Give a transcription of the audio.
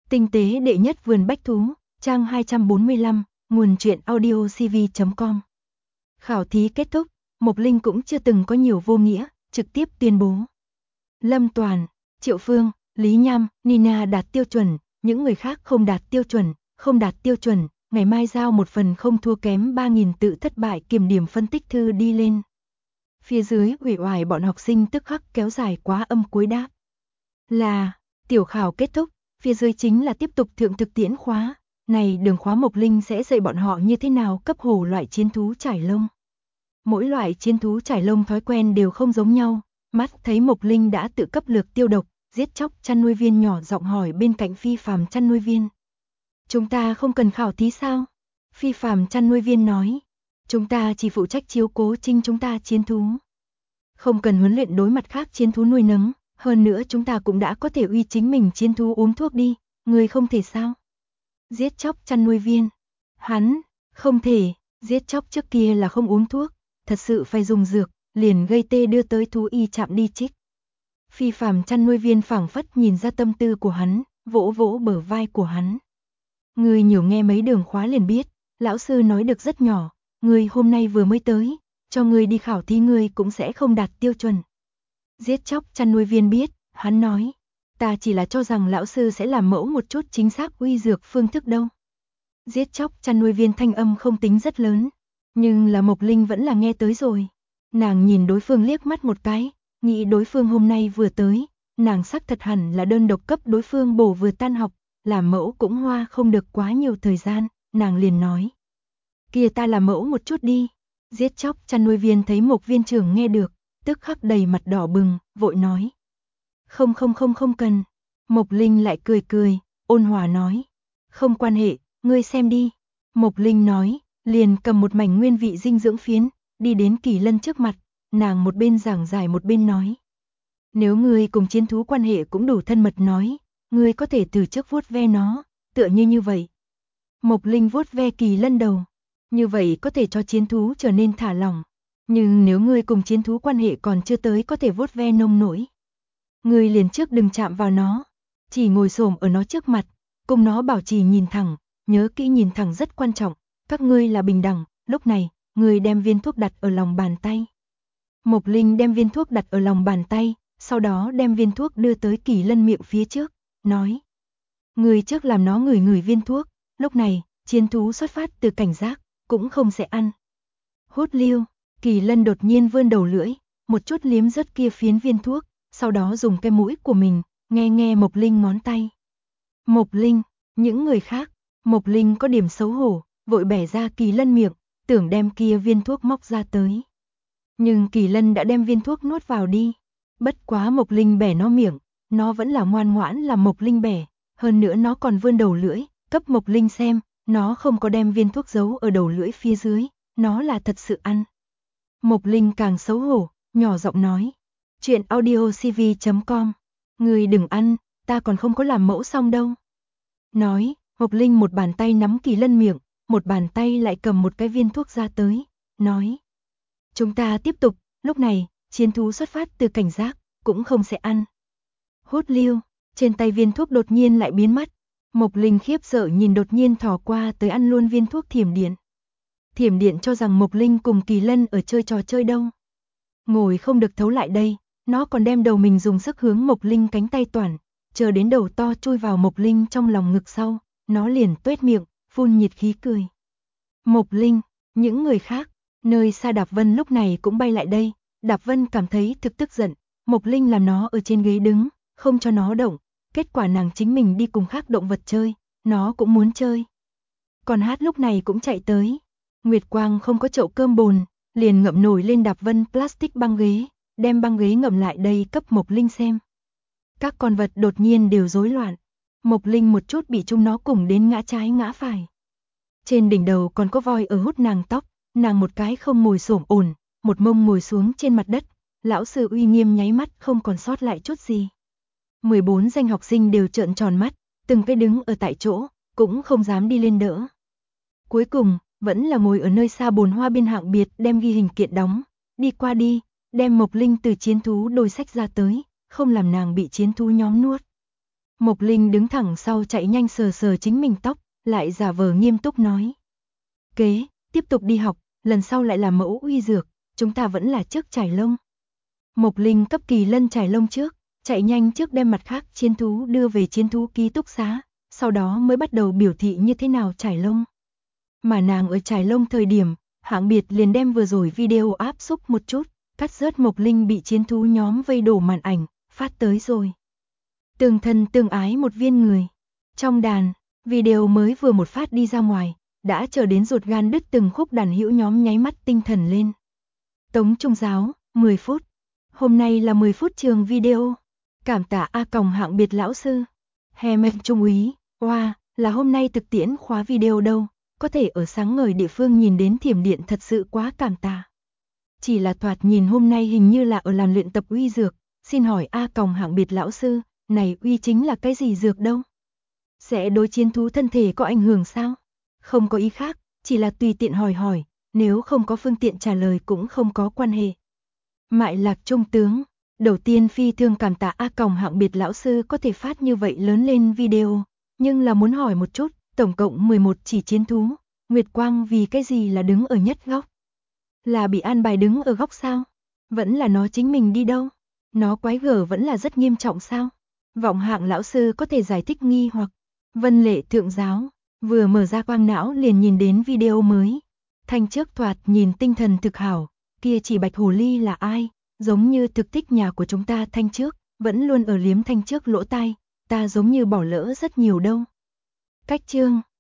Tinh tế đệ nhất vườn bách thú, trang 245, nguồn truyện audiocv.com. Khảo thí kết thúc, Mộc Linh cũng chưa từng có nhiều vô nghĩa, trực tiếp tuyên bố. Lâm Toàn, Triệu Phương, Lý Nham, Nina đạt tiêu chuẩn, những người khác không đạt tiêu chuẩn, ngày mai giao một phần không thua kém 3.000 tự thất bại kiểm điểm phân tích thư đi lên. Phía dưới uể oải bọn học sinh tức khắc kéo dài quá âm cuối đáp. Là, tiểu khảo kết thúc, phía dưới chính là tiếp tục thượng thực tiễn khóa. Này đường khóa Mộc Linh sẽ dạy bọn họ như thế nào cấp hổ loại chiến thú trải lông. Mỗi loại chiến thú trải lông thói quen đều không giống nhau, mắt thấy Mộc Linh đã tự cấp lược tiêu độc, giết chóc chăn nuôi viên nhỏ giọng hỏi bên cạnh Phi Phàm chăn nuôi viên. Chúng ta không cần khảo thí sao? Phi Phàm chăn nuôi viên nói. Chúng ta chỉ phụ trách chiếu cố chính chúng ta chiến thú. Không cần huấn luyện đối mặt khác chiến thú nuôi nấng, hơn nữa chúng ta cũng đã có thể uy chính mình chiến thú uống thuốc đi, người không thể sao? Giết chóc chăn nuôi viên. Hắn, không thể, giết chóc trước kia là không uống thuốc, thật sự phải dùng dược, liền gây tê đưa tới thú y trạm đi trích. Phi Phàm chăn nuôi viên phảng phất nhìn ra tâm tư của hắn, vỗ vỗ bờ vai của hắn. Người nhiều nghe mấy đường khóa liền biết, lão sư nói được rất nhỏ, người hôm nay vừa mới tới, cho người đi khảo thí người cũng sẽ không đạt tiêu chuẩn. Giết chóc chăn nuôi viên biết, hắn nói, ta chỉ là cho rằng lão sư sẽ làm mẫu một chút chính xác uy dược phương thức đâu. Giết chóc chăn nuôi viên thanh âm không tính rất lớn, nhưng là Mộc Linh vẫn là nghe tới rồi. Nàng nhìn đối phương liếc mắt một cái, nghĩ đối phương hôm nay vừa tới, nàng xác thật hẳn là đơn độc cấp đối phương bổ vừa tan học, làm mẫu cũng hoa không được quá nhiều thời gian, nàng liền nói. Kia ta làm mẫu một chút đi. Giết chóc chăn nuôi viên thấy Mộc viên trưởng nghe được, tức khắc đầy mặt đỏ bừng, vội nói. Không cần. Mộc Linh lại cười cười, ôn hòa nói. Không quan hệ, ngươi xem đi. Mộc Linh nói, liền cầm một mảnh nguyên vị dinh dưỡng phiến, đi đến Kỳ Lân trước mặt, nàng một bên giảng giải một bên nói. Nếu ngươi cùng chiến thú quan hệ cũng đủ thân mật nói, ngươi có thể từ trước vuốt ve nó, tựa như vậy. Mộc Linh vuốt ve Kỳ Lân đầu, như vậy có thể cho chiến thú trở nên thả lỏng. Nhưng nếu ngươi cùng chiến thú quan hệ còn chưa tới có thể vuốt ve nông nổi. Ngươi liền trước đừng chạm vào nó, chỉ ngồi xổm ở nó trước mặt, cùng nó bảo trì nhìn thẳng, nhớ kỹ nhìn thẳng rất quan trọng, các ngươi là bình đẳng, lúc này, ngươi đem viên thuốc đặt ở lòng bàn tay. Mộc Linh đem viên thuốc đặt ở lòng bàn tay, sau đó đem viên thuốc đưa tới Kỳ Lân miệng phía trước, nói. Ngươi trước làm nó ngửi ngửi viên thuốc, lúc này, chiến thú xuất phát từ cảnh giác, cũng không sẽ ăn. Hút lưu, Kỳ Lân đột nhiên vươn đầu lưỡi, một chút liếm rớt kia phiến viên thuốc, sau đó dùng cái mũi của mình, nghe Mộc Linh ngón tay. Mộc Linh, những người khác, Mộc Linh có điểm xấu hổ, vội bẻ ra Kỳ Lân miệng, tưởng đem kia viên thuốc móc ra tới. Nhưng Kỳ Lân đã đem viên thuốc nuốt vào đi. Bất quá Mộc Linh bẻ nó miệng, nó vẫn là ngoan ngoãn làm Mộc Linh bẻ, hơn nữa nó còn vươn đầu lưỡi, cấp Mộc Linh xem, nó không có đem viên thuốc giấu ở đầu lưỡi phía dưới, nó là thật sự ăn. Mộc Linh càng xấu hổ, nhỏ giọng nói. Chuyện audiocv.com. Người đừng ăn, ta còn không có làm mẫu xong đâu. Nói, Mộc Linh một bàn tay nắm Kỳ Lân miệng, một bàn tay lại cầm một cái viên thuốc ra tới, nói. Chúng ta tiếp tục, lúc này, chiến thú xuất phát từ cảnh giác, cũng không sẽ ăn. Hút lưu, trên tay viên thuốc đột nhiên lại biến mất. Mộc Linh khiếp sợ nhìn đột nhiên thò qua tới ăn luôn viên thuốc Thiểm Điện. Thiểm Điện cho rằng Mộc Linh cùng Kỳ Lân ở chơi trò chơi đâu. Ngồi không được thấu lại đây, nó còn đem đầu mình dùng sức hướng Mộc Linh cánh tay toàn, chờ đến đầu to chui vào Mộc Linh trong lòng ngực sau, nó liền tuét miệng, phun nhiệt khí cười. Mộc Linh, những người khác, nơi xa Đạp Vân lúc này cũng bay lại đây, Đạp Vân cảm thấy thực tức giận, Mộc Linh làm nó ở trên ghế đứng, không cho nó động, kết quả nàng chính mình đi cùng khác động vật chơi, nó cũng muốn chơi. Còn Hát lúc này cũng chạy tới, Nguyệt Quang không có chậu cơm bồn, liền ngậm nổi lên Đạp Vân plastic băng ghế, đem băng ghế ngậm lại đây cấp Mộc Linh xem. Các con vật đột nhiên đều rối loạn, Mộc Linh một chút bị chúng nó cùng đến ngã trái ngã phải. Trên đỉnh đầu còn có voi ở hút nàng tóc, nàng một cái không ngồi xổm ổn, một mông ngồi xuống trên mặt đất, lão sư uy nghiêm nháy mắt không còn sót lại chút gì. 14 danh học sinh đều trợn tròn mắt, từng cái đứng ở tại chỗ, cũng không dám đi lên đỡ. Cuối cùng, vẫn là ngồi ở nơi xa bồn hoa bên hạng biệt đem ghi hình kiện đóng, đi qua đi, đem Mộc Linh từ chiến thú đôi sách ra tới, không làm nàng bị chiến thú nhóm nuốt. Mộc Linh đứng thẳng sau chạy nhanh sờ sờ chính mình tóc, lại giả vờ nghiêm túc nói. Kế, tiếp tục đi học, lần sau lại là mẫu uy dược, chúng ta vẫn là trước trải lông. Mộc Linh cấp Kỳ Lân trải lông trước, chạy nhanh trước đem mặt khác chiến thú đưa về chiến thú ký túc xá, sau đó mới bắt đầu biểu thị như thế nào trải lông. Mà nàng ở trải lông thời điểm, Hạng Biệt liền đem vừa rồi video áp xúc một chút, cắt rớt Mộc Linh bị chiến thú nhóm vây đổ màn ảnh, phát tới rồi. Tương thân tương ái một viên người. Trong đàn, video mới vừa một phát đi ra ngoài, đã chờ đến ruột gan đứt từng khúc đàn hữu nhóm nháy mắt tinh thần lên. Tống Trung Giáo, 10 phút. Hôm nay là 10 phút trường video. Cảm tạ A Còng Hạng Biệt lão sư. Hè mệnh trung úy, oa, là hôm nay thực tiễn khóa video đâu, có thể ở sáng ngời địa phương nhìn đến thiểm điện thật sự quá cảm tạ. Chỉ là thoạt nhìn hôm nay hình như là ở làn luyện tập uy dược, xin hỏi A Còng Hạng Biệt lão sư, này uy chính là cái gì dược đâu? Sẽ đối chiến thú thân thể có ảnh hưởng sao? Không có ý khác, chỉ là tùy tiện hỏi, nếu không có phương tiện trả lời cũng không có quan hệ. Mại Lạc Trung tướng, đầu tiên phi thường cảm tạ A Còng Hạng Biệt lão sư có thể phát như vậy lớn lên video, nhưng là muốn hỏi một chút, tổng cộng 11 chỉ chiến thú, Nguyệt Quang vì cái gì là đứng ở nhất góc? Là bị an bài đứng ở góc sao? Vẫn là nó chính mình đi đâu? Nó quái gở vẫn là rất nghiêm trọng sao? Vọng Hạng lão sư có thể giải thích nghi hoặc. Vân Lệ thượng giáo, vừa mở ra quang não liền nhìn đến video mới. Thanh trước thoạt nhìn tinh thần thực hảo, kia chỉ bạch hồ ly là ai? Giống như thực thích nhà của chúng ta Thanh trước, vẫn luôn ở liếm Thanh trước lỗ tai, ta giống như bỏ lỡ rất nhiều đâu. Cách chương